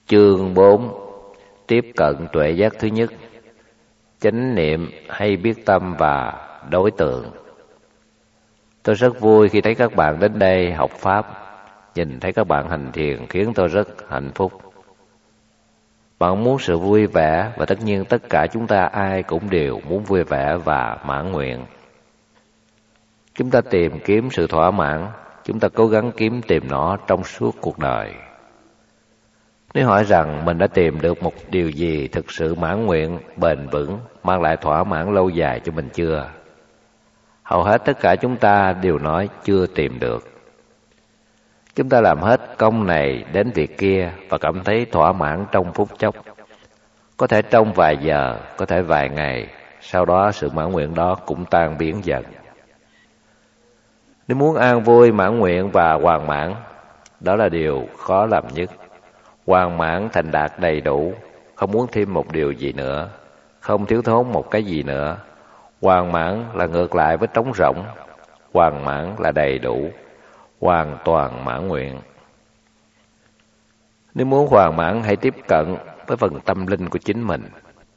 Chương 4. Tiếp cận tuệ giác thứ nhất. Chánh niệm hay biết tâm và đối tượng. Tôi rất vui khi thấy các bạn đến đây học Pháp. Nhìn thấy các bạn hành thiền khiến tôi rất hạnh phúc. Bạn muốn sự vui vẻ, và tất nhiên tất cả chúng ta ai cũng đều muốn vui vẻ và mãn nguyện. Chúng ta tìm kiếm sự thỏa mãn, chúng ta cố gắng tìm nó trong suốt cuộc đời. Nếu hỏi rằng mình đã tìm được một điều gì thực sự mãn nguyện, bền vững, mang lại thỏa mãn lâu dài cho mình chưa? Hầu hết tất cả chúng ta đều nói chưa tìm được. Chúng ta làm hết công này đến việc kia và cảm thấy thỏa mãn trong phút chốc. Có thể trong vài giờ, có thể vài ngày, sau đó sự mãn nguyện đó cũng tan biến dần. Nếu muốn an vui, mãn nguyện và hoàn mãn, đó là điều khó làm nhất. Hoàn mãn thành đạt đầy đủ, không muốn thêm một điều gì nữa, không thiếu thốn một cái gì nữa. Hoàn mãn là ngược lại với trống rỗng, hoàn mãn là đầy đủ, hoàn toàn mãn nguyện. Nếu muốn hoàn mãn, hãy tiếp cận với phần tâm linh của chính mình.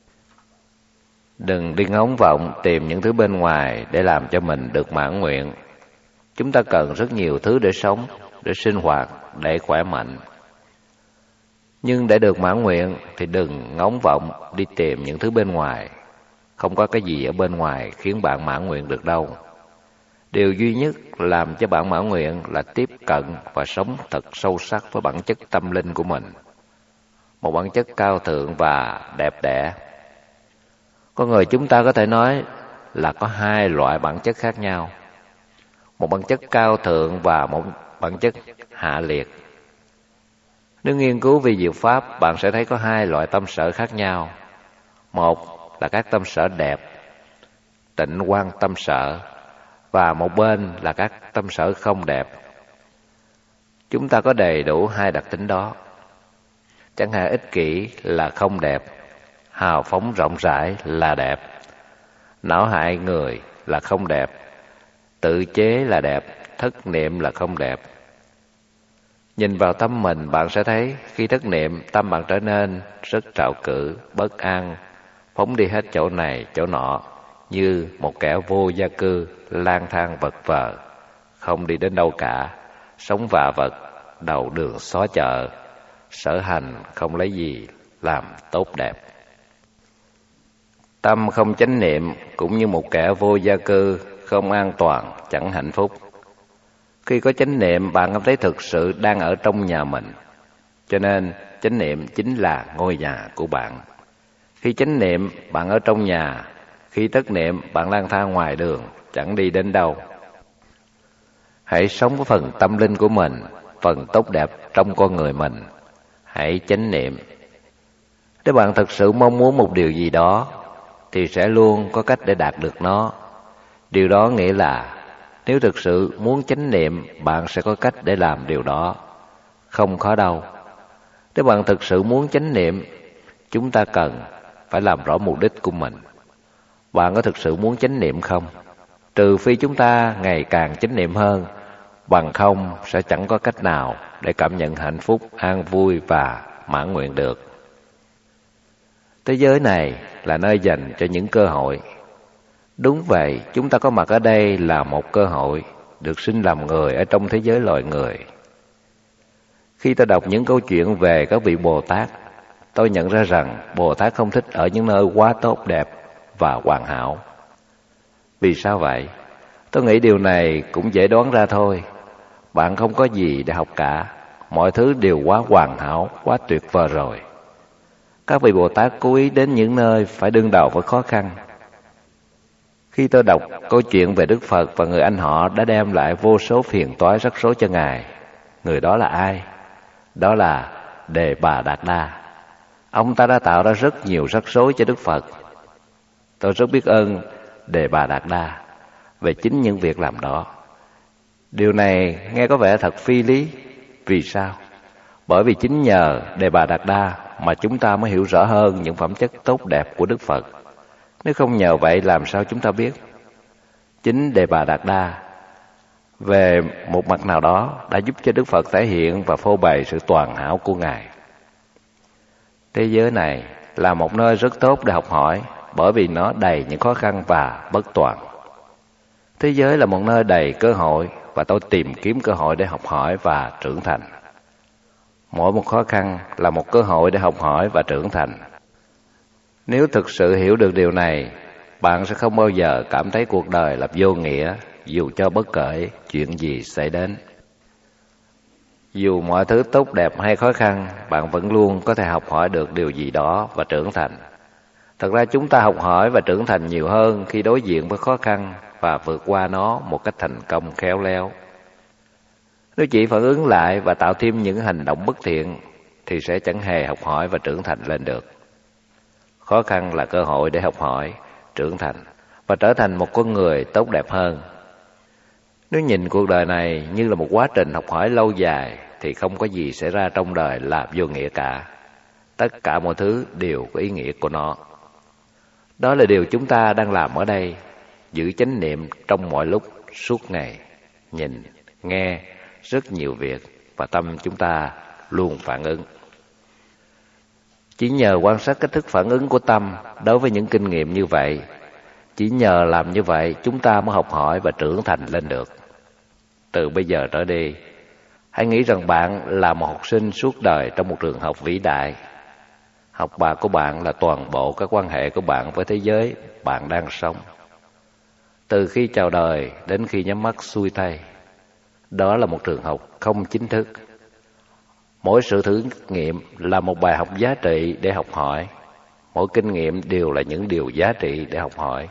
Đừng đi ngóng vọng tìm những thứ bên ngoài để làm cho mình được mãn nguyện. Chúng ta cần rất nhiều thứ để sống, để sinh hoạt, để khỏe mạnh. Nhưng để được mãn nguyện thì đừng ngóng vọng đi tìm những thứ bên ngoài. Không có cái gì ở bên ngoài khiến bạn mãn nguyện được đâu. Điều duy nhất làm cho bạn mãn nguyện là tiếp cận và sống thật sâu sắc với bản chất tâm linh của mình. Một bản chất cao thượng và đẹp đẽ. Con người chúng ta có thể nói là có hai loại bản chất khác nhau. Một bản chất cao thượng và một bản chất hạ liệt. Nếu nghiên cứu về diệu pháp, bạn sẽ thấy có hai loại tâm sở khác nhau. Một là các tâm sở đẹp, tịnh quan tâm sở, và một bên là các tâm sở không đẹp. Chúng ta có đầy đủ hai đặc tính đó. Chẳng hạn ích kỷ là không đẹp, hào phóng rộng rãi là đẹp, não hại người là không đẹp, tự chế là đẹp, thất niệm là không đẹp. Nhìn vào tâm mình, bạn sẽ thấy khi thất niệm, tâm bạn trở nên rất trạo cử, bất an, phóng đi hết chỗ này, chỗ nọ, như một kẻ vô gia cư, lang thang vật vờ, không đi đến đâu cả, sống vạ vật, đầu đường xó chợ, sở hành không lấy gì làm tốt đẹp. Tâm không chánh niệm cũng như một kẻ vô gia cư, không an toàn, chẳng hạnh phúc. Khi có chánh niệm, bạn cảm thấy thực sự đang ở trong nhà mình. Cho nên chánh niệm chính là ngôi nhà của bạn. Khi chánh niệm, bạn ở trong nhà. Khi thất niệm, bạn lang thang ngoài đường, chẳng đi đến đâu. Hãy sống với phần tâm linh của mình, phần tốt đẹp trong con người mình. Hãy chánh niệm. Nếu bạn thực sự mong muốn một điều gì đó, thì sẽ luôn có cách để đạt được nó. Điều đó nghĩa là nếu thực sự muốn chánh niệm, bạn sẽ có cách để làm điều đó. Không khó đâu. Nếu bạn thực sự muốn chánh niệm, chúng ta cần phải làm rõ mục đích của mình. Bạn có thực sự muốn chánh niệm không? Trừ phi chúng ta ngày càng chánh niệm hơn, bằng không sẽ chẳng có cách nào để cảm nhận hạnh phúc, an vui và mãn nguyện được. Thế giới này là nơi dành cho những cơ hội. Đúng vậy, chúng ta có mặt ở đây là một cơ hội được sinh làm người ở trong thế giới loài người. Khi tôi đọc những câu chuyện về các vị Bồ Tát, tôi nhận ra rằng Bồ Tát không thích ở những nơi quá tốt đẹp và hoàn hảo. Vì sao vậy? Tôi nghĩ điều này cũng dễ đoán ra thôi. Bạn không có gì để học cả, mọi thứ đều quá hoàn hảo, quá tuyệt vời rồi. Các vị Bồ Tát cố ý đến những nơi phải đương đầu với khó khăn. Khi tôi đọc câu chuyện về Đức Phật và người anh họ đã đem lại vô số phiền toái rắc rối cho Ngài, người đó là ai? Đó là Đề Bà Đạt Đa. Ông ta đã tạo ra rất nhiều rắc rối cho Đức Phật. Tôi rất biết ơn Đề Bà Đạt Đa về chính những việc làm đó. Điều này nghe có vẻ thật phi lý. Vì sao? Bởi vì chính nhờ Đề Bà Đạt Đa mà chúng ta mới hiểu rõ hơn những phẩm chất tốt đẹp của Đức Phật. Nếu không nhờ vậy làm sao chúng ta biết? Chính Đề Bà Đạt Đa về một mặt nào đó đã giúp cho Đức Phật thể hiện và phô bày sự toàn hảo của Ngài. Thế giới này là một nơi rất tốt để học hỏi, bởi vì nó đầy những khó khăn và bất toàn. Thế giới là một nơi đầy cơ hội, và tôi tìm kiếm cơ hội để học hỏi và trưởng thành. Mỗi một khó khăn là một cơ hội để học hỏi và trưởng thành. Nếu thực sự hiểu được điều này, bạn sẽ không bao giờ cảm thấy cuộc đời là vô nghĩa, dù cho bất kể chuyện gì xảy đến. Dù mọi thứ tốt đẹp hay khó khăn, bạn vẫn luôn có thể học hỏi được điều gì đó và trưởng thành. Thật ra chúng ta học hỏi và trưởng thành nhiều hơn khi đối diện với khó khăn và vượt qua nó một cách thành công khéo léo. Nếu chỉ phản ứng lại và tạo thêm những hành động bất thiện thì sẽ chẳng hề học hỏi và trưởng thành lên được. Khó khăn là cơ hội để học hỏi, trưởng thành và trở thành một con người tốt đẹp hơn. Nếu nhìn cuộc đời này như là một quá trình học hỏi lâu dài thì không có gì xảy ra trong đời là vô nghĩa cả. Tất cả mọi thứ đều có ý nghĩa của nó. Đó là điều chúng ta đang làm ở đây, giữ chánh niệm trong mọi lúc, suốt ngày, nhìn, nghe rất nhiều việc và tâm chúng ta luôn phản ứng. Chỉ nhờ quan sát cách thức phản ứng của tâm đối với những kinh nghiệm như vậy, chỉ nhờ làm như vậy chúng ta mới học hỏi và trưởng thành lên được. Từ bây giờ trở đi, hãy nghĩ rằng bạn là một học sinh suốt đời trong một trường học vĩ đại. Học bạ của bạn là toàn bộ các quan hệ của bạn với thế giới bạn đang sống. Từ khi chào đời đến khi nhắm mắt xuôi tay, đó là một trường học không chính thức. Mỗi sự thử nghiệm là một bài học giá trị để học hỏi. Mỗi kinh nghiệm đều là những điều giá trị để học hỏi.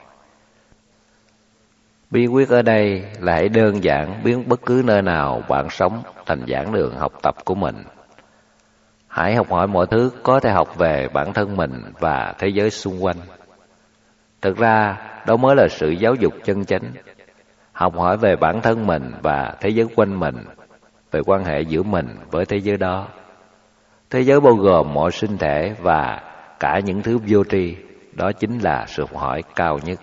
Bí quyết ở đây là hãy đơn giản biến bất cứ nơi nào bạn sống thành giảng đường học tập của mình. Hãy học hỏi mọi thứ có thể học về bản thân mình và thế giới xung quanh. Thực ra, đó mới là sự giáo dục chân chánh. Học hỏi về bản thân mình và thế giới quanh mình, về quan hệ giữa mình với thế giới đó. Thế giới bao gồm mọi sinh thể và cả những thứ vô tri, đó chính là sự học hỏi cao nhất.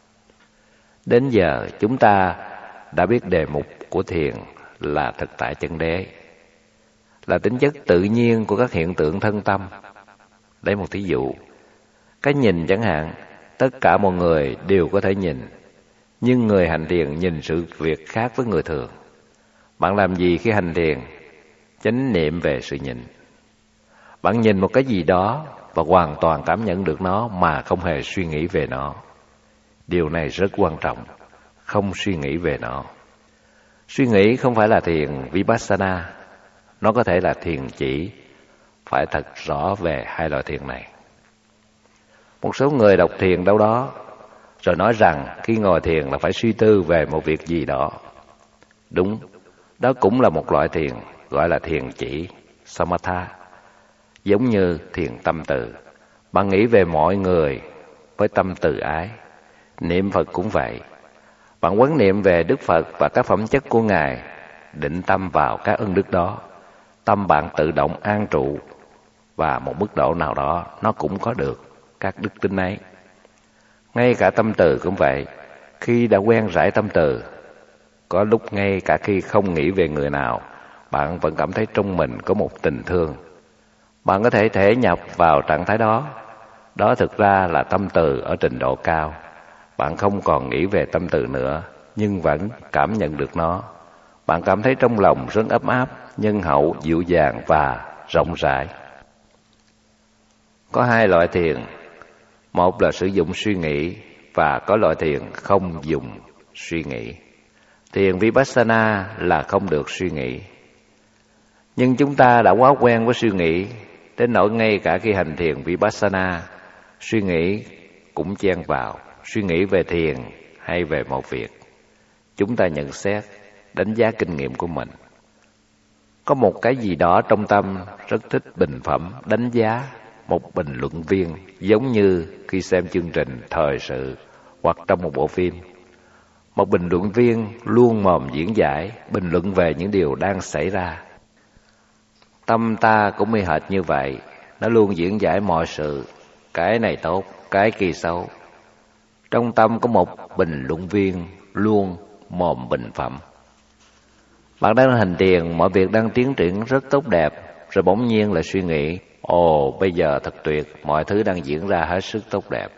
Đến giờ chúng ta đã biết đề mục của thiền là thực tại chân đế, là tính chất tự nhiên của các hiện tượng thân tâm. Lấy một thí dụ, cái nhìn chẳng hạn, tất cả mọi người đều có thể nhìn, nhưng người hành thiền nhìn sự việc khác với người thường. Bạn làm gì khi hành thiền? Chánh niệm về sự nhìn. Bạn nhìn một cái gì đó và hoàn toàn cảm nhận được nó mà không hề suy nghĩ về nó. Điều này rất quan trọng, không suy nghĩ về nó. Suy nghĩ không phải là thiền Vipassana, nó có thể là thiền chỉ. Phải thật rõ về hai loại thiền này. Một số người đọc thiền đâu đó rồi nói rằng khi ngồi thiền là phải suy tư về một việc gì đó. Đúng, đó cũng là một loại thiền, gọi là thiền chỉ, Samatha. Giống như thiền tâm từ, bạn nghĩ về mọi người với tâm từ ái. Niệm Phật cũng vậy. Bạn quán niệm về Đức Phật và các phẩm chất của Ngài, định tâm vào các ân đức đó. Tâm bạn tự động an trụ, và một mức độ nào đó nó cũng có được các đức tính ấy. Ngay cả tâm từ cũng vậy. Khi đã quen rải tâm từ, có lúc ngay cả khi không nghĩ về người nào, bạn vẫn cảm thấy trong mình có một tình thương. Bạn có thể thể nhập vào trạng thái đó. Đó thực ra là tâm từ ở trình độ cao. Bạn không còn nghĩ về tâm từ nữa, nhưng vẫn cảm nhận được nó. Bạn cảm thấy trong lòng rất ấm áp, nhân hậu, dịu dàng và rộng rãi. Có hai loại thiền. Một là sử dụng suy nghĩ, và có loại thiền không dùng suy nghĩ. Thiền Vipassana là không được suy nghĩ. Nhưng chúng ta đã quá quen với suy nghĩ, đến nỗi ngay cả khi hành thiền Vipassana, suy nghĩ cũng chen vào. Suy nghĩ về thiền hay về một việc, chúng ta nhận xét, đánh giá kinh nghiệm của mình. Có một cái gì đó trong tâm rất thích bình phẩm, đánh giá, một bình luận viên, giống như khi xem chương trình thời sự hoặc trong một bộ phim. Một bình luận viên luôn mồm diễn giải, bình luận về những điều đang xảy ra. Tâm ta cũng y hệt như vậy, nó luôn diễn giải mọi sự, cái này tốt, cái kia xấu. Trong tâm có một bình luận viên luôn mồm bình phẩm. Bạn đang hành thiền, mọi việc đang tiến triển rất tốt đẹp, rồi bỗng nhiên lại suy nghĩ, ồ, bây giờ thật tuyệt, mọi thứ đang diễn ra hết sức tốt đẹp.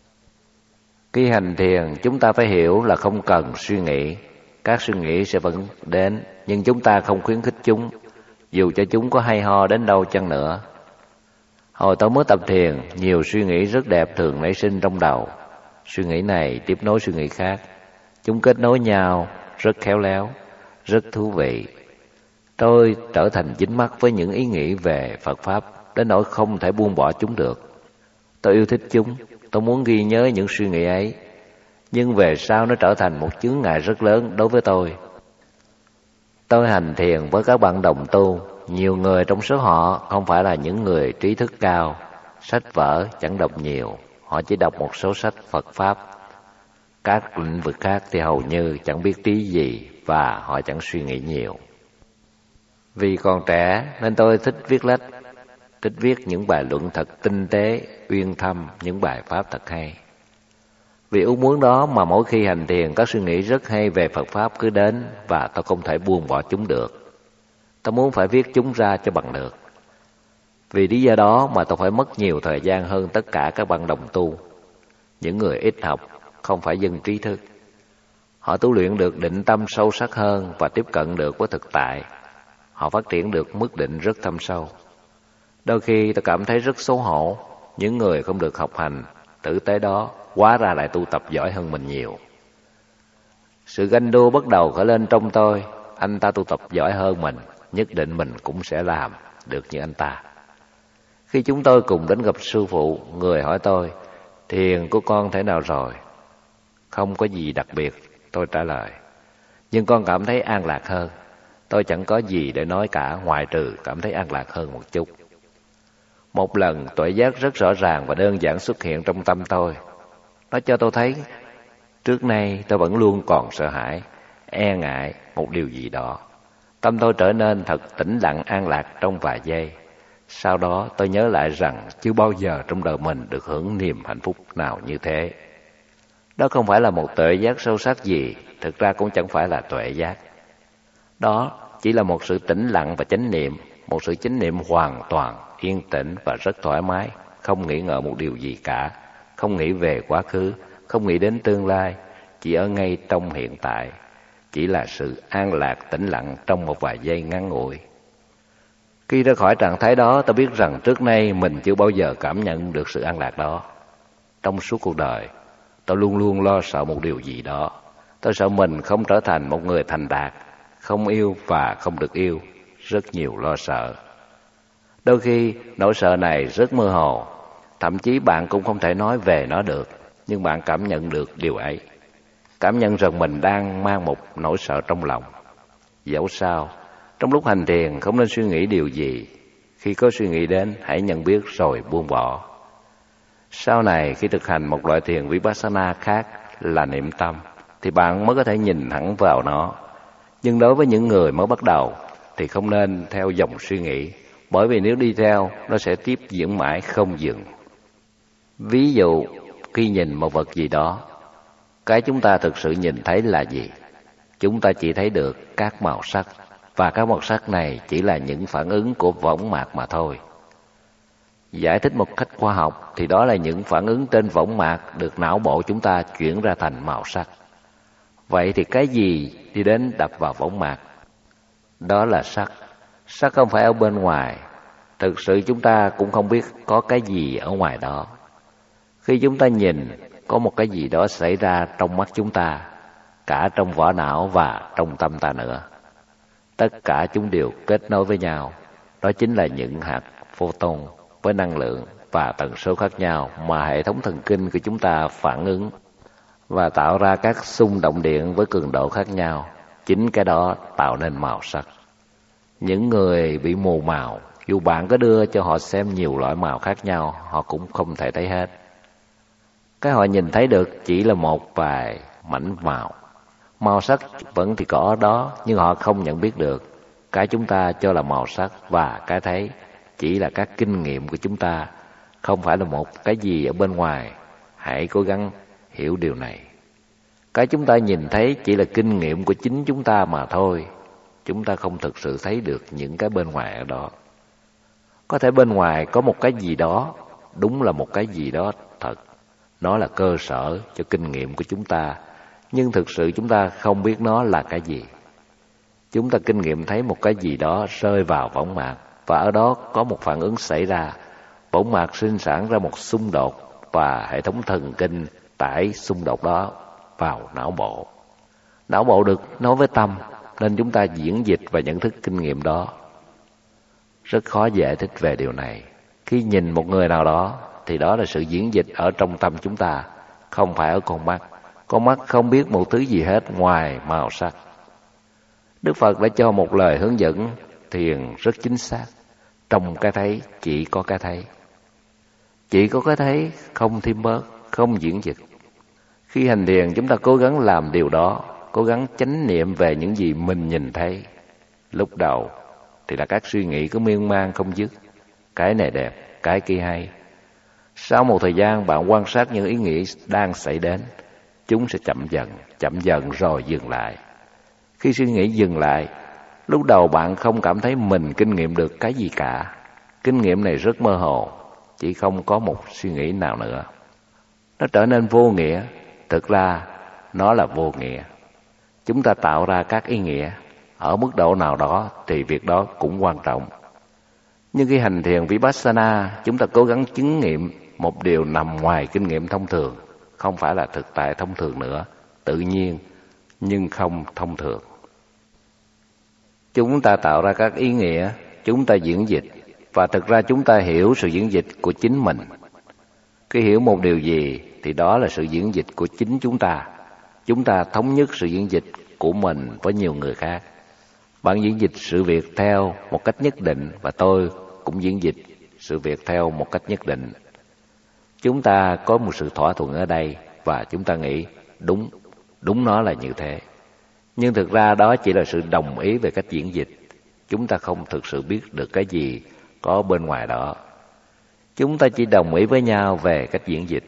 Khi hành thiền, chúng ta phải hiểu là không cần suy nghĩ. Các suy nghĩ sẽ vẫn đến, nhưng chúng ta không khuyến khích chúng, dù cho chúng có hay ho đến đâu chăng nữa. Hồi tôi mới tập thiền, nhiều suy nghĩ rất đẹp thường nảy sinh trong đầu. Suy nghĩ này tiếp nối suy nghĩ khác. Chúng kết nối nhau, rất khéo léo, rất thú vị. Tôi trở thành dính mắc với những ý nghĩ về Phật Pháp, đến nỗi không thể buông bỏ chúng được. Tôi yêu thích chúng, tôi muốn ghi nhớ những suy nghĩ ấy. Nhưng về sau nó trở thành một chướng ngại rất lớn đối với tôi. Tôi hành thiền với các bạn đồng tu. Nhiều người trong số họ không phải là những người trí thức cao, sách vở chẳng đọc nhiều, họ chỉ đọc một số sách Phật Pháp. Các lĩnh vực khác thì hầu như chẳng biết trí gì và họ chẳng suy nghĩ nhiều. Vì còn trẻ nên tôi thích viết lách, thích viết những bài luận thật tinh tế, uyên thâm, những bài Pháp thật hay. Vì ước muốn đó mà mỗi khi hành thiền các suy nghĩ rất hay về Phật Pháp cứ đến và tôi không thể buông bỏ chúng được. Tôi muốn phải viết chúng ra cho bằng được. Vì lý do đó mà tôi phải mất nhiều thời gian hơn tất cả các bạn đồng tu. Những người ít học, không phải dân trí thức. Họ tu luyện được định tâm sâu sắc hơn và tiếp cận được với thực tại. Họ phát triển được mức định rất thâm sâu. Đôi khi tôi cảm thấy rất xấu hổ. Những người không được học hành tử tế đó hóa ra lại tu tập giỏi hơn mình nhiều. Sự ganh đua bắt đầu khởi lên trong tôi. Anh ta tu tập giỏi hơn mình, nhất định mình cũng sẽ làm được như anh ta. Khi chúng tôi cùng đến gặp sư phụ, người hỏi tôi, thiền của con thế nào rồi? Không có gì đặc biệt, tôi trả lời. Nhưng con cảm thấy an lạc hơn. Tôi chẳng có gì để nói cả, ngoại trừ cảm thấy an lạc hơn một chút. Một lần tuệ giác rất rõ ràng và đơn giản xuất hiện trong tâm tôi. Nó cho tôi thấy trước nay tôi vẫn luôn còn sợ hãi, e ngại một điều gì đó. Tâm tôi trở nên thật tĩnh lặng an lạc trong vài giây. Sau đó tôi nhớ lại rằng chưa bao giờ trong đời mình được hưởng niềm hạnh phúc nào như thế. Đó không phải là một tuệ giác sâu sắc gì, thực ra cũng chẳng phải là tuệ giác. Đó chỉ là một sự tĩnh lặng và chánh niệm, một sự chánh niệm hoàn toàn, yên tĩnh và rất thoải mái, không nghĩ ngợi một điều gì cả, không nghĩ về quá khứ, không nghĩ đến tương lai, chỉ ở ngay trong hiện tại. Chỉ là sự an lạc tĩnh lặng trong một vài giây ngắn ngủi. Khi ra khỏi trạng thái đó, tôi biết rằng trước nay mình chưa bao giờ cảm nhận được sự an lạc đó. Trong suốt cuộc đời, tôi luôn luôn lo sợ một điều gì đó. Tôi sợ mình không trở thành một người thành đạt, không yêu và không được yêu, rất nhiều lo sợ. Đôi khi nỗi sợ này rất mơ hồ, thậm chí bạn cũng không thể nói về nó được, nhưng bạn cảm nhận được điều ấy. Cảm nhận rằng mình đang mang một nỗi sợ trong lòng. Dẫu sao, trong lúc hành thiền không nên suy nghĩ điều gì. Khi có suy nghĩ đến, hãy nhận biết rồi buông bỏ. Sau này, khi thực hành một loại thiền Vipassana khác là niệm tâm, thì bạn mới có thể nhìn thẳng vào nó. Nhưng đối với những người mới bắt đầu, thì không nên theo dòng suy nghĩ, bởi vì nếu đi theo, nó sẽ tiếp diễn mãi không dừng. Ví dụ, khi nhìn một vật gì đó, cái chúng ta thực sự nhìn thấy là gì? Chúng ta chỉ thấy được các màu sắc, và các màu sắc này chỉ là những phản ứng của võng mạc mà thôi. Giải thích một cách khoa học thì đó là những phản ứng trên võng mạc được não bộ chúng ta chuyển ra thành màu sắc. Vậy thì cái gì đi đến đập vào võng mạc? Đó là sắc. Sắc không phải ở bên ngoài. Thực sự chúng ta cũng không biết có cái gì ở ngoài đó. Khi chúng ta nhìn, có một cái gì đó xảy ra trong mắt chúng ta, cả trong vỏ não và trong tâm ta nữa. Tất cả chúng đều kết nối với nhau. Đó chính là những hạt photon với năng lượng và tần số khác nhau mà hệ thống thần kinh của chúng ta phản ứng và tạo ra các xung động điện với cường độ khác nhau. Chính cái đó tạo nên màu sắc. Những người bị mù màu, dù bạn có đưa cho họ xem nhiều loại màu khác nhau, họ cũng không thể thấy hết. Cái họ nhìn thấy được chỉ là một vài mảnh màu. Màu sắc vẫn thì có ở đó, nhưng họ không nhận biết được. Cái chúng ta cho là màu sắc và cái thấy chỉ là các kinh nghiệm của chúng ta, không phải là một cái gì ở bên ngoài. Hãy cố gắng hiểu điều này. Cái chúng ta nhìn thấy chỉ là kinh nghiệm của chính chúng ta mà thôi. Chúng ta không thực sự thấy được những cái bên ngoài ở đó. Có thể bên ngoài có một cái gì đó, đúng là một cái gì đó thật. Nó là cơ sở cho kinh nghiệm của chúng ta, nhưng thực sự chúng ta không biết nó là cái gì. Chúng ta kinh nghiệm thấy một cái gì đó rơi vào võng mạc, và ở đó có một phản ứng xảy ra. Võng mạc sinh sản ra một xung đột, và hệ thống thần kinh tải xung đột đó vào não bộ. Não bộ được nói với tâm, nên chúng ta diễn dịch và nhận thức kinh nghiệm đó. Rất khó giải thích về điều này. Khi nhìn một người nào đó, thì đó là sự diễn dịch ở trong tâm chúng ta, không phải ở con mắt. Con mắt không biết một thứ gì hết ngoài màu sắc. Đức Phật đã cho một lời hướng dẫn thiền rất chính xác. Trong cái thấy chỉ có cái thấy. Chỉ có cái thấy, không thêm bớt, không diễn dịch. Khi hành thiền chúng ta cố gắng làm điều đó, cố gắng chánh niệm về những gì mình nhìn thấy. Lúc đầu thì là các suy nghĩ cứ miên man không dứt. Cái này đẹp, cái kia hay. Sau một thời gian bạn quan sát những ý nghĩ đang xảy đến, chúng sẽ chậm dần rồi dừng lại. Khi suy nghĩ dừng lại, lúc đầu bạn không cảm thấy mình kinh nghiệm được cái gì cả. Kinh nghiệm này rất mơ hồ, chỉ không có một suy nghĩ nào nữa. Nó trở nên vô nghĩa, thực ra nó là vô nghĩa. Chúng ta tạo ra các ý nghĩa, ở mức độ nào đó thì việc đó cũng quan trọng. Nhưng khi hành thiền Vipassana, chúng ta cố gắng chứng nghiệm một điều nằm ngoài kinh nghiệm thông thường, không phải là thực tại thông thường nữa, tự nhiên nhưng không thông thường. Chúng ta tạo ra các ý nghĩa, chúng ta diễn dịch, và thực ra chúng ta hiểu sự diễn dịch của chính mình. Khi hiểu một điều gì thì đó là sự diễn dịch của chính chúng ta. Chúng ta thống nhất sự diễn dịch của mình với nhiều người khác. Bạn diễn dịch sự việc theo một cách nhất định, và tôi cũng diễn dịch sự việc theo một cách nhất định. Chúng ta có một sự thỏa thuận ở đây, và chúng ta nghĩ đúng nó là như thế. Nhưng thực ra đó chỉ là sự đồng ý về cách diễn dịch. Chúng ta không thực sự biết được cái gì có bên ngoài đó. Chúng ta chỉ đồng ý với nhau về cách diễn dịch.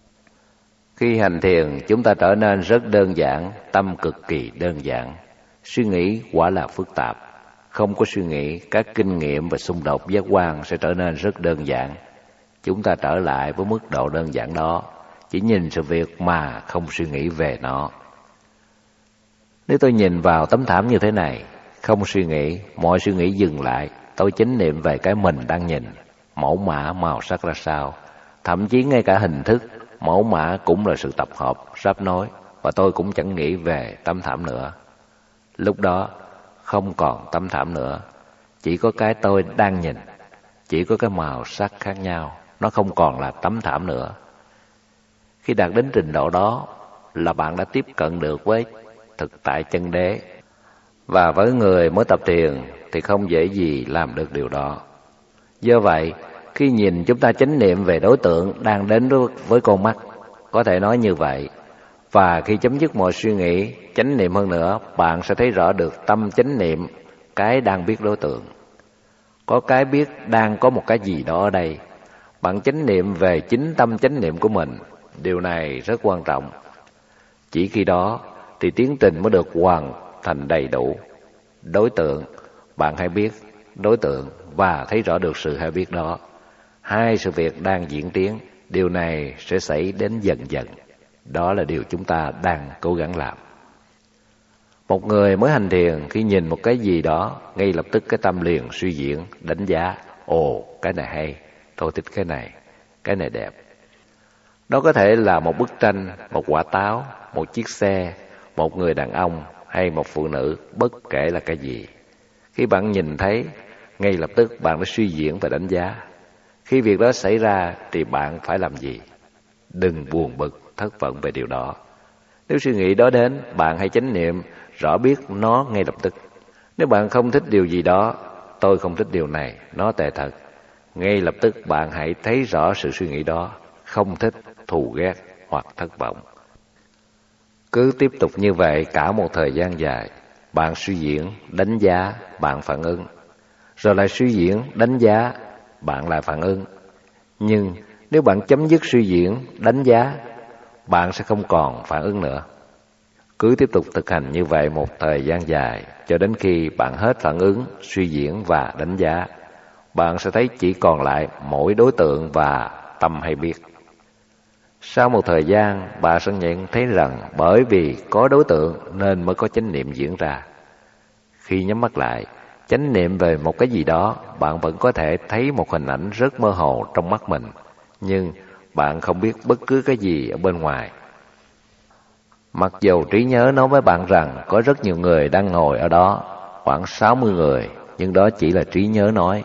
Khi hành thiền, chúng ta trở nên rất đơn giản, tâm cực kỳ đơn giản. Suy nghĩ quả là phức tạp. Không có suy nghĩ, các kinh nghiệm và xung đột giác quan sẽ trở nên rất đơn giản. Chúng ta trở lại với mức độ đơn giản đó, chỉ nhìn sự việc mà không suy nghĩ về nó. Nếu tôi nhìn vào tấm thảm như thế này, không suy nghĩ, mọi suy nghĩ dừng lại, tôi chánh niệm về cái mình đang nhìn, mẫu mã màu sắc ra sao, thậm chí ngay cả hình thức, mẫu mã cũng là sự tập hợp, ráp nối, và tôi cũng chẳng nghĩ về tấm thảm nữa. Lúc đó không còn tấm thảm nữa, chỉ có cái tôi đang nhìn, chỉ có cái màu sắc khác nhau, nó không còn là tấm thảm nữa. Khi đạt đến trình độ đó là bạn đã tiếp cận được với thực tại chân đế. Và với người mới tập thiền thì không dễ gì làm được điều đó. Do vậy, khi nhìn chúng ta chánh niệm về đối tượng đang đến với con mắt, có thể nói như vậy. Và khi chấm dứt mọi suy nghĩ, chánh niệm hơn nữa, bạn sẽ thấy rõ được tâm chánh niệm, cái đang biết đối tượng. Có cái biết đang có một cái gì đó ở đây. Bạn chánh niệm về chính tâm chánh niệm của mình. Điều này rất quan trọng. Chỉ khi đó thì tiến trình mới được hoàn thành đầy đủ. Đối tượng, bạn hãy biết đối tượng và thấy rõ được sự hay biết đó. Hai sự việc đang diễn tiến, điều này sẽ xảy đến dần dần. Đó là điều chúng ta đang cố gắng làm. Một người mới hành thiền khi nhìn một cái gì đó, ngay lập tức cái tâm liền suy diễn, đánh giá. Ồ, cái này hay, tôi thích cái này đẹp. Đó có thể là một bức tranh, một quả táo, một chiếc xe, một người đàn ông hay một phụ nữ, bất kể là cái gì. Khi bạn nhìn thấy, ngay lập tức bạn đã suy diễn và đánh giá. Khi việc đó xảy ra thì bạn phải làm gì? Đừng buồn bực, thất vọng về điều đó. Nếu suy nghĩ đó đến, bạn hãy chánh niệm, rõ biết nó ngay lập tức. Nếu bạn không thích điều gì đó, tôi không thích điều này, nó tệ thật. Ngay lập tức bạn hãy thấy rõ sự suy nghĩ đó, không thích, thù ghét hoặc thất vọng. Cứ tiếp tục như vậy cả một thời gian dài. Bạn suy diễn, đánh giá, bạn phản ứng. Rồi lại suy diễn, đánh giá, bạn lại phản ứng. Nhưng nếu bạn chấm dứt suy diễn, đánh giá, bạn sẽ không còn phản ứng nữa. Cứ tiếp tục thực hành như vậy một thời gian dài, cho đến khi bạn hết phản ứng, suy diễn và đánh giá. bạn sẽ thấy chỉ còn lại mỗi đối tượng và tâm hay biết. Sau một thời gian, bạn sẽ nhận thấy rằng bởi vì có đối tượng nên mới có chánh niệm diễn ra. Khi nhắm mắt lại, chánh niệm về một cái gì đó, bạn vẫn có thể thấy một hình ảnh rất mơ hồ trong mắt mình, nhưng bạn không biết bất cứ cái gì ở bên ngoài. Mặc dù trí nhớ nói với bạn rằng có rất nhiều người đang ngồi ở đó, khoảng 60 người, nhưng đó chỉ là trí nhớ nói.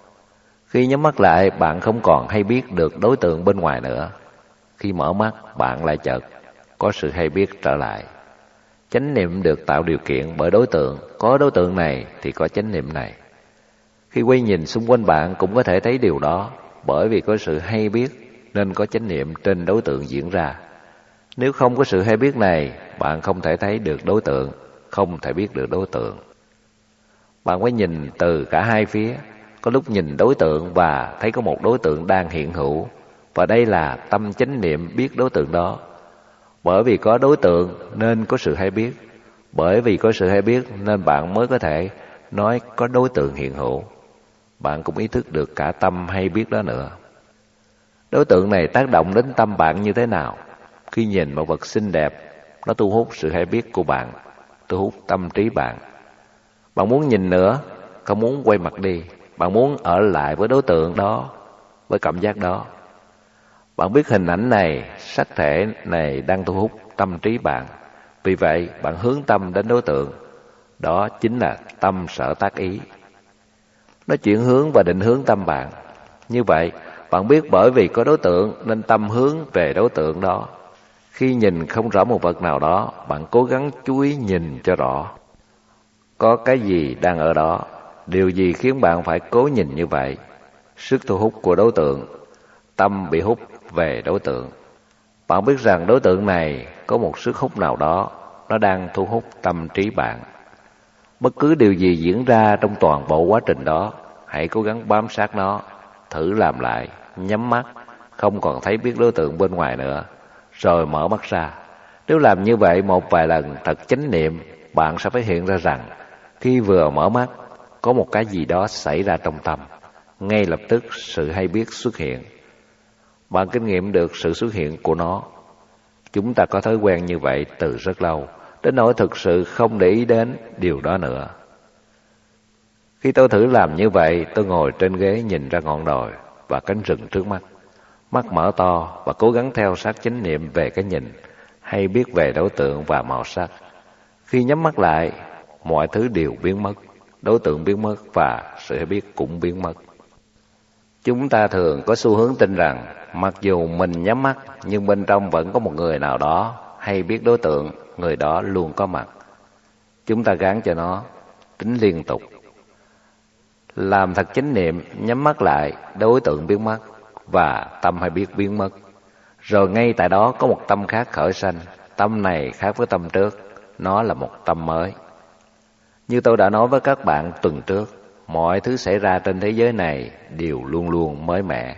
Khi nhắm mắt lại, bạn không còn hay biết được đối tượng bên ngoài nữa. Khi mở mắt, bạn lại chợt có sự hay biết trở lại. Chánh niệm được tạo điều kiện bởi đối tượng, có đối tượng này thì có chánh niệm này. Khi quay nhìn xung quanh bạn cũng có thể thấy điều đó, bởi vì có sự hay biết nên có chánh niệm trên đối tượng diễn ra. Nếu không có sự hay biết này, bạn không thể thấy được đối tượng, không thể biết được đối tượng. Bạn phải nhìn từ cả hai phía, có lúc nhìn đối tượng và thấy có một đối tượng đang hiện hữu, và đây là tâm chánh niệm biết đối tượng đó. Bởi vì có đối tượng nên có sự hay biết, bởi vì có sự hay biết nên bạn mới có thể nói có đối tượng hiện hữu. Bạn cũng ý thức được cả tâm hay biết đó nữa. Đối tượng này tác động đến tâm bạn như thế nào? Khi nhìn một vật xinh đẹp, nó thu hút sự hay biết của bạn, thu hút tâm trí bạn. Bạn muốn nhìn nữa, không muốn quay mặt đi. Bạn muốn ở lại với đối tượng đó, với cảm giác đó. Bạn biết hình ảnh này, sắc thể này đang thu hút tâm trí bạn. Vì vậy, bạn hướng tâm đến đối tượng. Đó chính là tâm sở tác ý. Nó chuyển hướng và định hướng tâm bạn. Như vậy, bạn biết bởi vì có đối tượng nên tâm hướng về đối tượng đó. Khi nhìn không rõ một vật nào đó, bạn cố gắng chú ý nhìn cho rõ. Có cái gì đang ở đó? Điều gì khiến bạn phải cố nhìn như vậy? Sức thu hút của đối tượng. Tâm bị hút về đối tượng. Bạn biết rằng đối tượng này có một sức hút nào đó, nó đang thu hút tâm trí bạn. Bất cứ điều gì diễn ra trong toàn bộ quá trình đó, hãy cố gắng bám sát nó, thử làm lại, nhắm mắt, không còn thấy biết đối tượng bên ngoài nữa, rồi mở mắt ra. Nếu làm như vậy một vài lần thật chánh niệm, bạn sẽ phát hiện ra rằng khi vừa mở mắt, có một cái gì đó xảy ra trong tâm. Ngay lập tức sự hay biết xuất hiện. Bạn kinh nghiệm được sự xuất hiện của nó. Chúng ta có thói quen như vậy từ rất lâu, đến nỗi thực sự không để ý đến điều đó nữa. Khi tôi thử làm như vậy, tôi ngồi trên ghế nhìn ra ngọn đồi và cánh rừng trước mắt. Mắt mở to và cố gắng theo sát chánh niệm về cái nhìn, hay biết về đối tượng và màu sắc. Khi nhắm mắt lại, mọi thứ đều biến mất, đối tượng biến mất và sự hay biết cũng biến mất. Chúng ta thường có xu hướng tin rằng mặc dù mình nhắm mắt nhưng bên trong vẫn có một người nào đó hay biết đối tượng, người đó luôn có mặt. Chúng ta gán cho nó tính liên tục. Làm thật chánh niệm, nhắm mắt lại, đối tượng biến mất và tâm hay biết biến mất. Rồi ngay tại đó có một tâm khác khởi sanh. Tâm này khác với tâm trước, nó là một tâm mới. Như tôi đã nói với các bạn tuần trước, mọi thứ xảy ra trên thế giới này đều luôn luôn mới mẻ.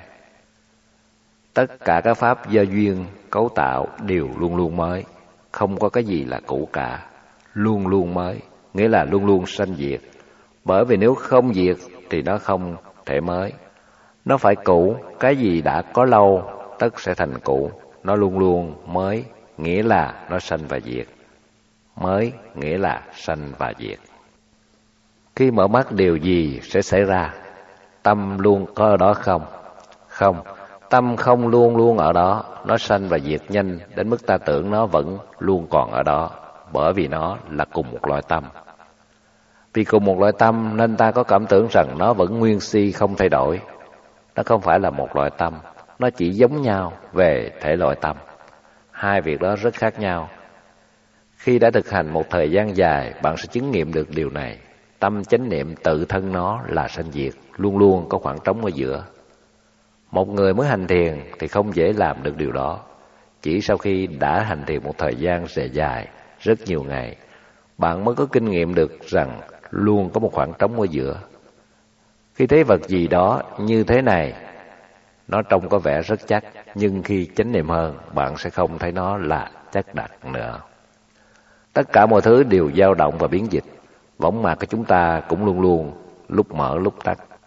Tất cả các pháp do duyên cấu tạo đều luôn luôn mới, không có cái gì là cũ cả. Luôn luôn mới, nghĩa là luôn luôn sanh diệt. Bởi vì nếu không diệt thì nó không thể mới. Nó phải cũ, cái gì đã có lâu tất sẽ thành cũ. Nó luôn luôn mới, nghĩa là nó sanh và diệt. Mới nghĩa là sanh và diệt. Khi mở mắt điều gì sẽ xảy ra? Tâm luôn có ở đó không? Không, tâm không luôn luôn ở đó. Nó sanh và diệt nhanh đến mức ta tưởng nó vẫn luôn còn ở đó. Bởi vì nó là cùng một loại tâm. Vì cùng một loại tâm nên ta có cảm tưởng rằng nó vẫn nguyên si không thay đổi. Nó không phải là một loại tâm, nó chỉ giống nhau về thể loại tâm. Hai việc đó rất khác nhau. Khi đã thực hành một thời gian dài, bạn sẽ chứng nghiệm được điều này. Tâm chánh niệm tự thân nó là sanh diệt, luôn luôn có khoảng trống ở giữa. Một người mới hành thiền thì không dễ làm được điều đó. Chỉ sau khi đã hành thiền một thời gian dài, rất nhiều ngày, bạn mới có kinh nghiệm được rằng luôn có một khoảng trống ở giữa. Khi thấy vật gì đó như thế này, nó trông có vẻ rất chắc, nhưng khi chánh niệm hơn, bạn sẽ không thấy nó là chắc đặc nữa. Tất cả mọi thứ đều dao động và biến dịch. Võng mạc của chúng ta cũng luôn luôn lúc mở lúc tắt.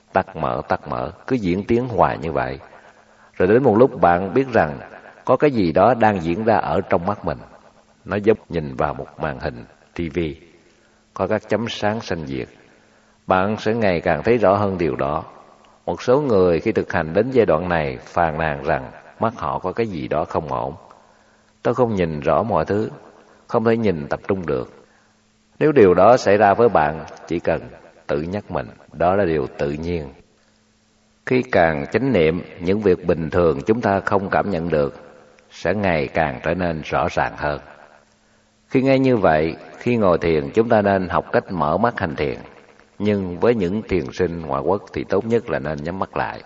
tắt mở, cứ diễn tiến hoài như vậy. Rồi đến một lúc bạn biết rằng có cái gì đó đang diễn ra ở trong mắt mình. Nó giống nhìn vào một màn hình TV, có các chấm sáng xanh biếc. Bạn sẽ ngày càng thấy rõ hơn điều đó. Một số người khi thực hành đến giai đoạn này phàn nàn rằng mắt họ có cái gì đó không ổn. Tôi không nhìn rõ mọi thứ, không thể nhìn tập trung được. Nếu điều đó xảy ra với bạn, chỉ cần tự nhắc mình, đó là điều tự nhiên. Khi càng chánh niệm, những việc bình thường chúng ta không cảm nhận được sẽ ngày càng trở nên rõ ràng hơn. Khi nghe như vậy, khi ngồi thiền chúng ta nên học cách mở mắt hành thiền. Nhưng với những thiền sinh ngoại quốc thì tốt nhất là nên nhắm mắt lại.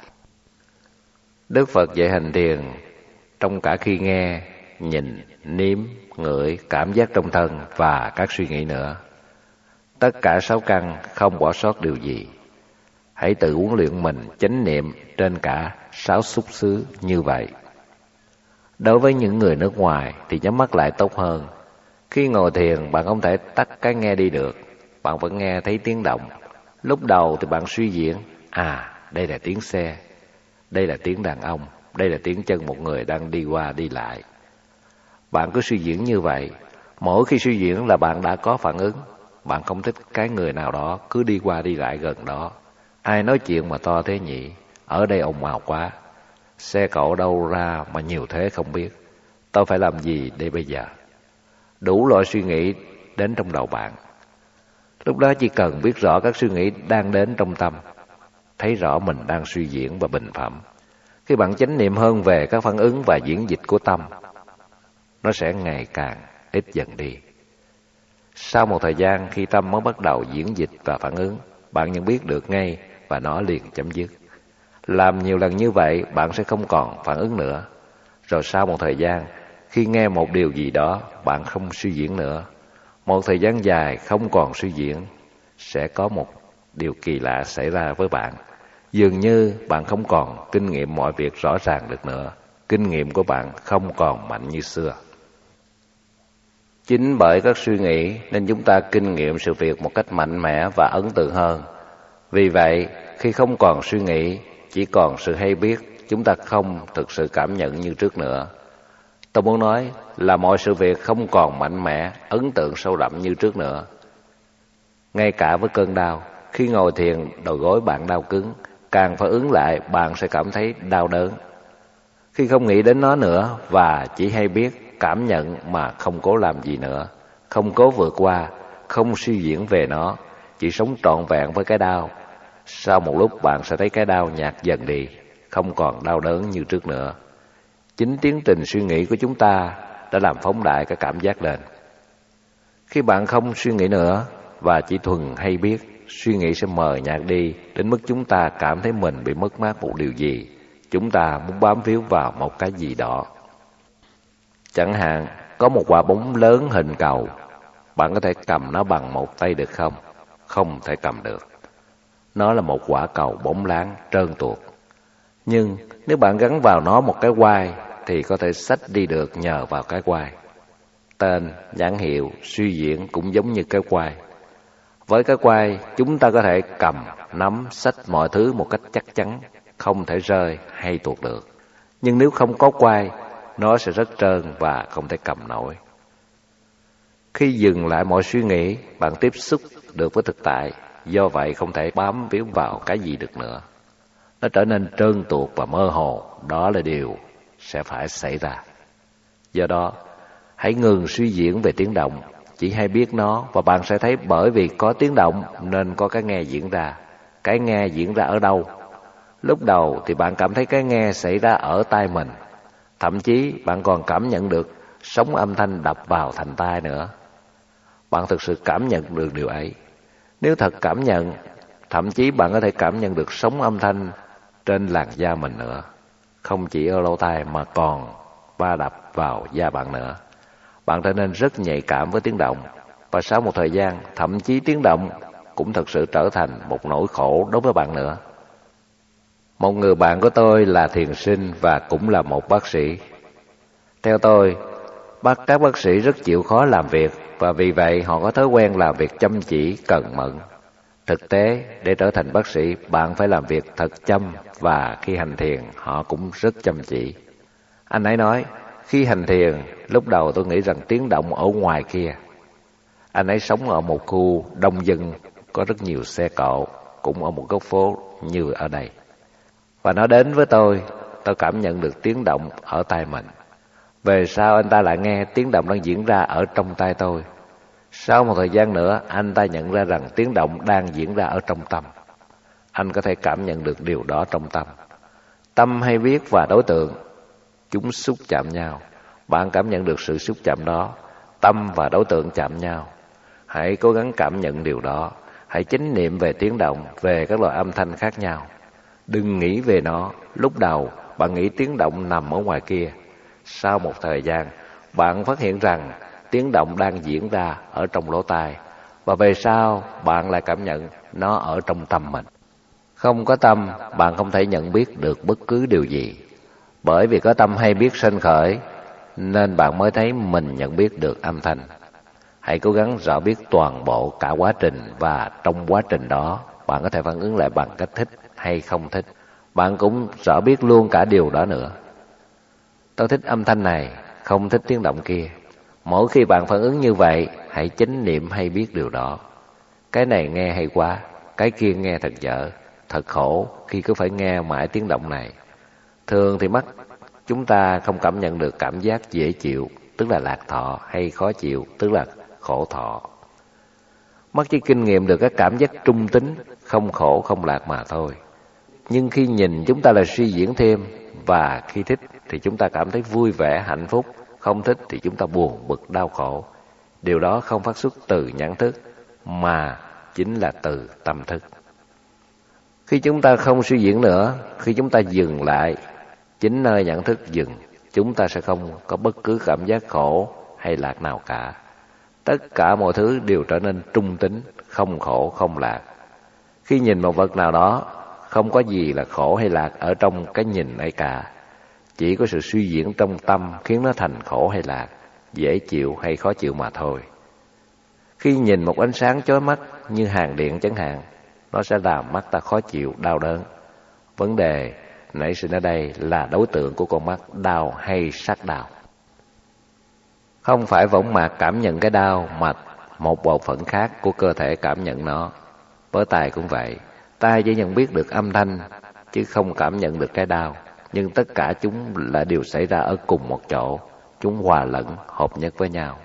Đức Phật dạy hành thiền trong cả khi nghe, nhìn, nếm, ngửi, cảm giác trong thân và các suy nghĩ nữa. Tất cả 6 căn không bỏ sót điều gì. Hãy tự huấn luyện mình chánh niệm trên cả 6 xúc xứ như vậy. Đối với những người nước ngoài thì nhắm mắt lại tốt hơn. Khi ngồi thiền bạn không thể tắt cái nghe đi được. Bạn vẫn nghe thấy tiếng động. Lúc đầu thì bạn suy diễn, đây là tiếng xe, đây là tiếng đàn ông, đây là tiếng chân một người đang đi qua đi lại. Bạn cứ suy diễn như vậy. Mỗi khi suy diễn là bạn đã có phản ứng. Bạn không thích cái người nào đó cứ đi qua đi lại gần đó. Ai nói chuyện mà to thế nhỉ? Ở đây ồn ào quá. Xe cộ đâu ra mà nhiều thế không biết. Tôi phải làm gì đây bây giờ? Đủ loại suy nghĩ đến trong đầu bạn. Lúc đó chỉ cần biết rõ các suy nghĩ đang đến trong tâm, thấy rõ mình đang suy diễn và bình phẩm. Khi bạn chánh niệm hơn về các phản ứng và diễn dịch của tâm, nó sẽ ngày càng ít dần đi. Sau một thời gian khi tâm mới bắt đầu diễn dịch và phản ứng, bạn nhận biết được ngay và nó liền chấm dứt. Làm nhiều lần như vậy, bạn sẽ không còn phản ứng nữa. Rồi sau một thời gian, khi nghe một điều gì đó, bạn không suy diễn nữa. Một thời gian dài không còn suy diễn, sẽ có một điều kỳ lạ xảy ra với bạn. Dường như bạn không còn kinh nghiệm mọi việc rõ ràng được nữa. Kinh nghiệm của bạn không còn mạnh như xưa. Chính bởi các suy nghĩ nên chúng ta kinh nghiệm sự việc một cách mạnh mẽ và ấn tượng hơn. Vì vậy, khi không còn suy nghĩ, chỉ còn sự hay biết, chúng ta không thực sự cảm nhận như trước nữa. Tôi muốn nói là mọi sự việc không còn mạnh mẽ, ấn tượng sâu đậm như trước nữa. Ngay cả với cơn đau, khi ngồi thiền đầu gối bạn đau cứng, càng phản ứng lại bạn sẽ cảm thấy đau đớn. Khi không nghĩ đến nó nữa và chỉ hay biết, cảm nhận mà không cố làm gì nữa, không cố vượt qua, không suy diễn về nó, chỉ sống trọn vẹn với cái đau. Sau một lúc bạn sẽ thấy cái đau nhạt dần đi, không còn đau đớn như trước nữa. Chính tiến trình suy nghĩ của chúng ta đã làm phóng đại cái cảm giác lên. Khi bạn không suy nghĩ nữa và chỉ thuần hay biết, suy nghĩ sẽ mờ nhạt đi đến mức chúng ta cảm thấy mình bị mất mát một điều gì. Chúng ta muốn bám víu vào một cái gì đó. Chẳng hạn, có một quả bóng lớn hình cầu. Bạn có thể cầm nó bằng một tay được không? Không thể cầm được. Nó là một quả cầu bóng láng, trơn tuột. Nhưng nếu bạn gắn vào nó một cái quai thì có thể xách đi được nhờ vào cái quai. Tên, nhãn hiệu, suy diễn cũng giống như cái quai. Với cái quai, chúng ta có thể cầm, nắm, xách mọi thứ một cách chắc chắn, không thể rơi hay tuột được. Nhưng nếu không có quai, nó sẽ rất trơn và không thể cầm nổi. Khi dừng lại mọi suy nghĩ, bạn tiếp xúc được với thực tại, do vậy không thể bám víu vào cái gì được nữa. Nó trở nên trơn tuột và mơ hồ, đó là điều sẽ phải xảy ra. Do đó, hãy ngừng suy diễn về tiếng động, chỉ hay biết nó và bạn sẽ thấy bởi vì có tiếng động nên có cái nghe diễn ra. Cái nghe diễn ra ở đâu? Lúc đầu thì bạn cảm thấy cái nghe xảy ra ở tai mình. Thậm chí bạn còn cảm nhận được sóng âm thanh đập vào thành tai nữa. Bạn thực sự cảm nhận được điều ấy. Nếu thật cảm nhận, thậm chí bạn có thể cảm nhận được sóng âm thanh trên làn da mình nữa. Không chỉ ở lỗ tai mà còn va đập vào da bạn nữa. Bạn trở nên rất nhạy cảm với tiếng động. Và sau một thời gian, thậm chí tiếng động cũng thực sự trở thành một nỗi khổ đối với bạn nữa. Một người bạn của tôi là thiền sinh và cũng là một bác sĩ. Theo tôi, các bác sĩ rất chịu khó làm việc và vì vậy họ có thói quen làm việc chăm chỉ, cần mẫn. Thực tế, để trở thành bác sĩ, bạn phải làm việc thật chăm và khi hành thiền, họ cũng rất chăm chỉ. Anh ấy nói, khi hành thiền, lúc đầu tôi nghĩ rằng tiếng động ở ngoài kia. Anh ấy sống ở một khu đông dân, có rất nhiều xe cộ, cũng ở một góc phố như ở đây. Và nó đến với tôi cảm nhận được tiếng động ở tai mình. Về sau anh ta lại nghe tiếng động đang diễn ra ở trong tai tôi. Sau một thời gian nữa, anh ta nhận ra rằng tiếng động đang diễn ra ở trong tâm. Anh có thể cảm nhận được điều đó trong tâm. Tâm hay biết và đối tượng, chúng xúc chạm nhau. Bạn cảm nhận được sự xúc chạm đó. Tâm và đối tượng chạm nhau. Hãy cố gắng cảm nhận điều đó. Hãy chánh niệm về tiếng động, về các loại âm thanh khác nhau. Đừng nghĩ về nó. Lúc đầu, bạn nghĩ tiếng động nằm ở ngoài kia. Sau một thời gian, bạn phát hiện rằng tiếng động đang diễn ra ở trong lỗ tai. Và về sau, bạn lại cảm nhận nó ở trong tâm mình. Không có tâm, bạn không thể nhận biết được bất cứ điều gì. Bởi vì có tâm hay biết sanh khởi, nên bạn mới thấy mình nhận biết được âm thanh. Hãy cố gắng rõ biết toàn bộ cả quá trình, và trong quá trình đó, bạn có thể phản ứng lại bằng cách thích hay không thích. Bạn cũng rõ biết luôn cả điều đó nữa. Tôi thích âm thanh này, không thích tiếng động kia. Mỗi khi bạn phản ứng như vậy, hãy chánh niệm hay biết điều đó. Cái này nghe hay quá, cái kia nghe thật dở, thật khổ khi cứ phải nghe mãi tiếng động này. Thường thì mắt chúng ta không cảm nhận được cảm giác dễ chịu, tức là lạc thọ, hay khó chịu, tức là khổ thọ. Mắt chỉ kinh nghiệm được các cảm giác trung tính, không khổ không lạc mà thôi. Nhưng khi nhìn chúng ta là suy diễn thêm, và khi thích thì chúng ta cảm thấy vui vẻ, hạnh phúc, không thích thì chúng ta buồn, bực, đau khổ. Điều đó không phát xuất từ nhận thức, mà chính là từ tâm thức. Khi chúng ta không suy diễn nữa, khi chúng ta dừng lại, chính nơi nhận thức dừng, chúng ta sẽ không có bất cứ cảm giác khổ hay lạc nào cả. Tất cả mọi thứ đều trở nên trung tính, không khổ, không lạc. Khi nhìn một vật nào đó, không có gì là khổ hay lạc ở trong cái nhìn ấy cả. Chỉ có sự suy diễn trong tâm khiến nó thành khổ hay lạc, dễ chịu hay khó chịu mà thôi. Khi nhìn một ánh sáng chói mắt như hàng điện chẳng hạn, nó sẽ làm mắt ta khó chịu, đau đớn. Vấn đề nảy sinh ở đây là đối tượng của con mắt đau hay sắc đau. Không phải võng mạc cảm nhận cái đau, mà một bộ phận khác của cơ thể cảm nhận nó. Với tai cũng vậy, tai chỉ nhận biết được âm thanh, chứ không cảm nhận được cái đau. Nhưng tất cả chúng là điều xảy ra ở cùng một chỗ, chúng hòa lẫn, hợp nhất với nhau.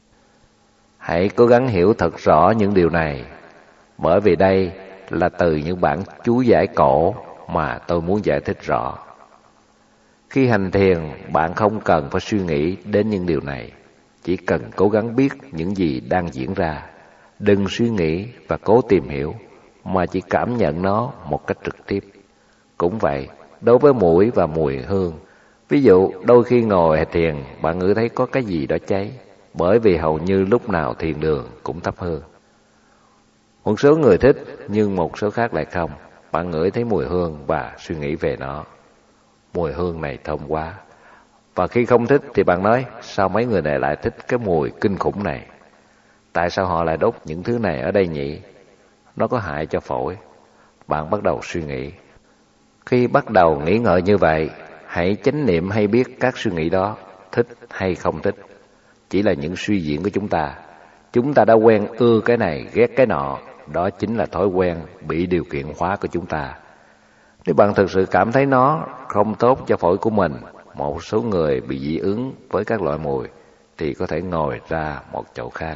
Hãy cố gắng hiểu thật rõ những điều này, bởi vì đây là từ những bản chú giải cổ mà tôi muốn giải thích rõ. Khi hành thiền, bạn không cần phải suy nghĩ đến những điều này, chỉ cần cố gắng biết những gì đang diễn ra. Đừng suy nghĩ và cố tìm hiểu, mà chỉ cảm nhận nó một cách trực tiếp. Cũng vậy, đối với mũi và mùi hương. Ví dụ, đôi khi ngồi thiền, bạn ngửi thấy có cái gì đó cháy, bởi vì hầu như lúc nào thiền đường cũng thắp hương. Một số người thích, nhưng một số khác lại không. Bạn ngửi thấy mùi hương và suy nghĩ về nó. Mùi hương này thơm quá. Và khi không thích thì bạn nói, sao mấy người này lại thích cái mùi kinh khủng này? Tại sao họ lại đốt những thứ này ở đây nhỉ? Nó có hại cho phổi. Bạn bắt đầu suy nghĩ. Khi bắt đầu nghĩ ngợi như vậy, hãy chánh niệm hay biết các suy nghĩ đó, thích hay không thích, chỉ là những suy diễn của chúng ta. Chúng ta đã quen ưa cái này, ghét cái nọ, đó chính là thói quen bị điều kiện hóa của chúng ta. Nếu bạn thực sự cảm thấy nó không tốt cho phổi của mình, một số người bị dị ứng với các loại mùi, thì có thể ngồi ra một chỗ khác.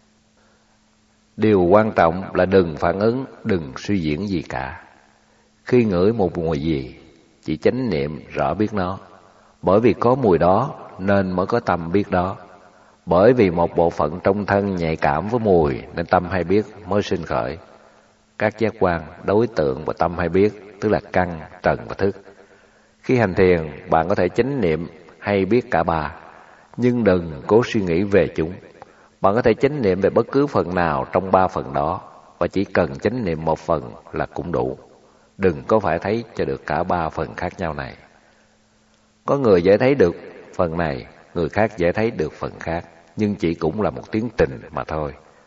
Điều quan trọng là đừng phản ứng, đừng suy diễn gì cả. Khi ngửi một mùi gì, chỉ chánh niệm rõ biết nó. Bởi vì có mùi đó nên mới có tâm biết đó. Bởi vì một bộ phận trong thân nhạy cảm với mùi nên tâm hay biết mới sinh khởi. Các giác quan, đối tượng và tâm hay biết, tức là căn, trần và thức. Khi hành thiền, bạn có thể chánh niệm hay biết cả ba, nhưng đừng cố suy nghĩ về chúng. Bạn có thể chánh niệm về bất cứ phần nào trong ba phần đó, và chỉ cần chánh niệm một phần là cũng đủ. Đừng có phải thấy cho được cả ba phần khác nhau này. Có người dễ thấy được phần này, người khác dễ thấy được phần khác, nhưng chỉ cũng là một tiếng tình mà thôi.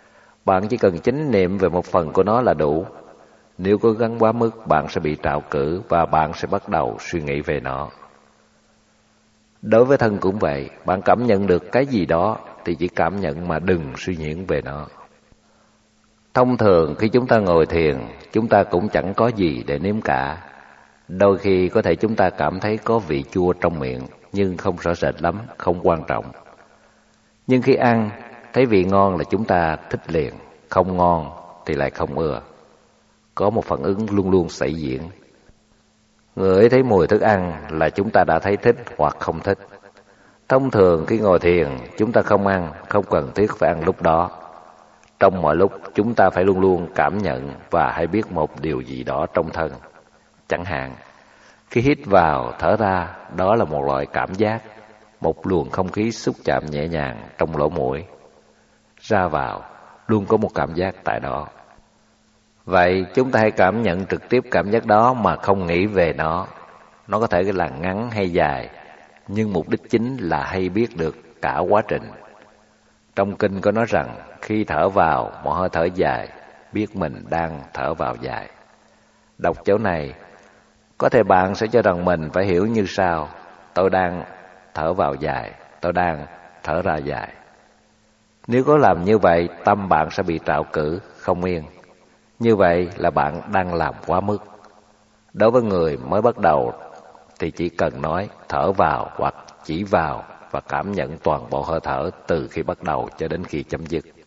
Bạn chỉ cần chánh niệm về một phần của nó là đủ. Nếu cố gắng quá mức, bạn sẽ bị trạo cử và bạn sẽ bắt đầu suy nghĩ về nó. Đối với thân cũng vậy, bạn cảm nhận được cái gì đó thì chỉ cảm nhận mà đừng suy nghĩ về nó. Thông thường khi chúng ta ngồi thiền, chúng ta cũng chẳng có gì để nếm cả. Đôi khi có thể chúng ta cảm thấy có vị chua trong miệng, nhưng không rõ rệt lắm, không quan trọng. Nhưng khi ăn, thấy vị ngon là chúng ta thích liền, không ngon thì lại không ưa. Có một phản ứng luôn luôn xảy diễn. Ngửi thấy mùi thức ăn là chúng ta đã thấy thích hoặc không thích. Thông thường khi ngồi thiền, chúng ta không ăn, không cần thiết phải ăn lúc đó. Trong mọi lúc, chúng ta phải luôn luôn cảm nhận và hay biết một điều gì đó trong thân. Chẳng hạn, khi hít vào, thở ra, đó là một loại cảm giác, một luồng không khí xúc chạm nhẹ nhàng trong lỗ mũi. Ra vào, luôn có một cảm giác tại đó. Vậy chúng ta hãy cảm nhận trực tiếp cảm giác đó mà không nghĩ về nó. Nó có thể là ngắn hay dài, nhưng mục đích chính là hay biết được cả quá trình. Trong kinh có nói rằng khi thở vào một hơi thở dài, biết mình đang thở vào dài. Đọc chỗ này, có thể bạn sẽ cho rằng mình phải hiểu như sau: tôi đang thở vào dài, tôi đang thở ra dài. Nếu có làm như vậy, tâm bạn sẽ bị trạo cử, không yên. Như vậy là bạn đang làm quá mức. Đối với người mới bắt đầu thì chỉ cần nói thở vào hoặc chỉ vào và cảm nhận toàn bộ hơi thở từ khi bắt đầu cho đến khi chấm dứt.